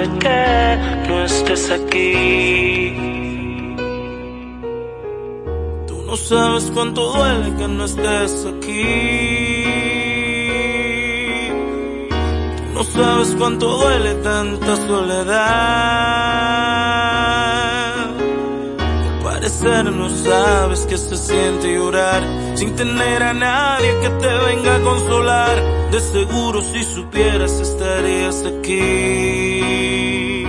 que no estés aquí. Tú no sabes cuánto duele que no estés aquí. Tú no sabes cuánto duele tanta soledad. Al parecer no sabes que se siente llorar sin tener a nadie que te venga a consolar. De seguro si supieras estarías aquí.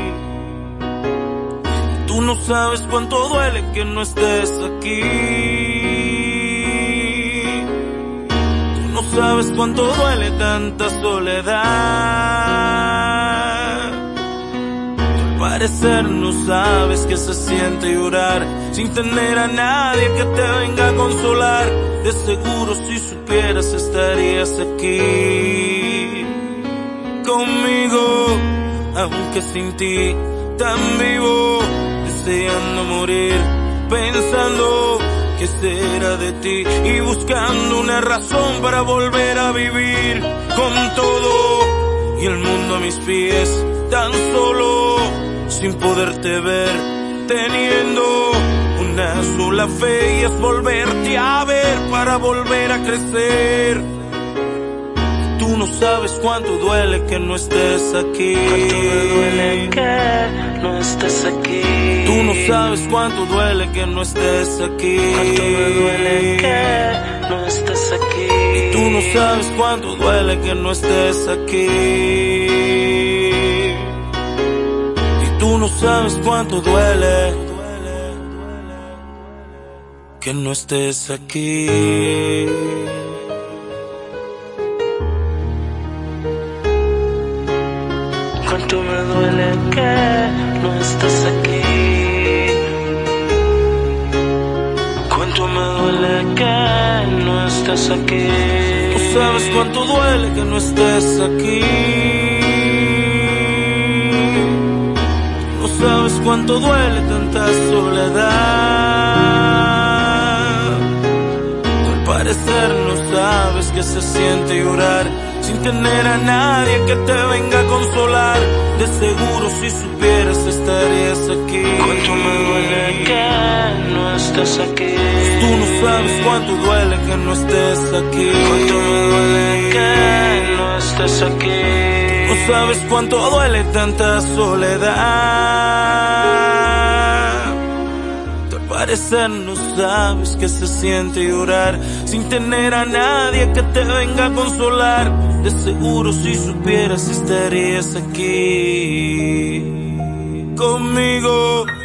Tú no sabes cuánto duele que no estés aquí. Tú no sabes cuánto duele tanta soledad. Al parecer no sabes que se siente llorar sin tener a nadie que te venga a consolar. De seguro si supieras estarías aquí conmigo, aunque sin ti tan vivo, deseando morir, pensando qué será de ti y buscando una razón para volver a vivir con todo y el mundo a mis pies, tan solo, sin poderte ver, teniendo una sola fe y es volverte a ver para volver a crecer. Tú no sabes cuánto duele que no estés aquí. Cuánto me duele que no estés aquí. Tú no sabes cuánto duele que no estés aquí. Cuánto me duele que no estés aquí. Y tú no sabes cuánto duele que no estés aquí. Y tú no sabes cuánto duele que no estés aquí. Cuánto me duele que no estés aquí. Cuánto me duele que no estés aquí. Tú sabes cuánto duele que no estés aquí. No sabes cuánto duele tanta soledad. Al parecer no sabes que se siente llorar sin tener a nadie que te venga a consolar. De seguro si supieras estarías aquí. Cuánto me duele que no estés aquí. Tú no sabes cuánto duele que no estés aquí. Cuánto me duele que no estés aquí. No sabes cuánto duele tanta soledad. Al parecer no sabes que se siente llorar sin tener a nadie que te venga a consolar. De seguro si supieras estarías aquí conmigo.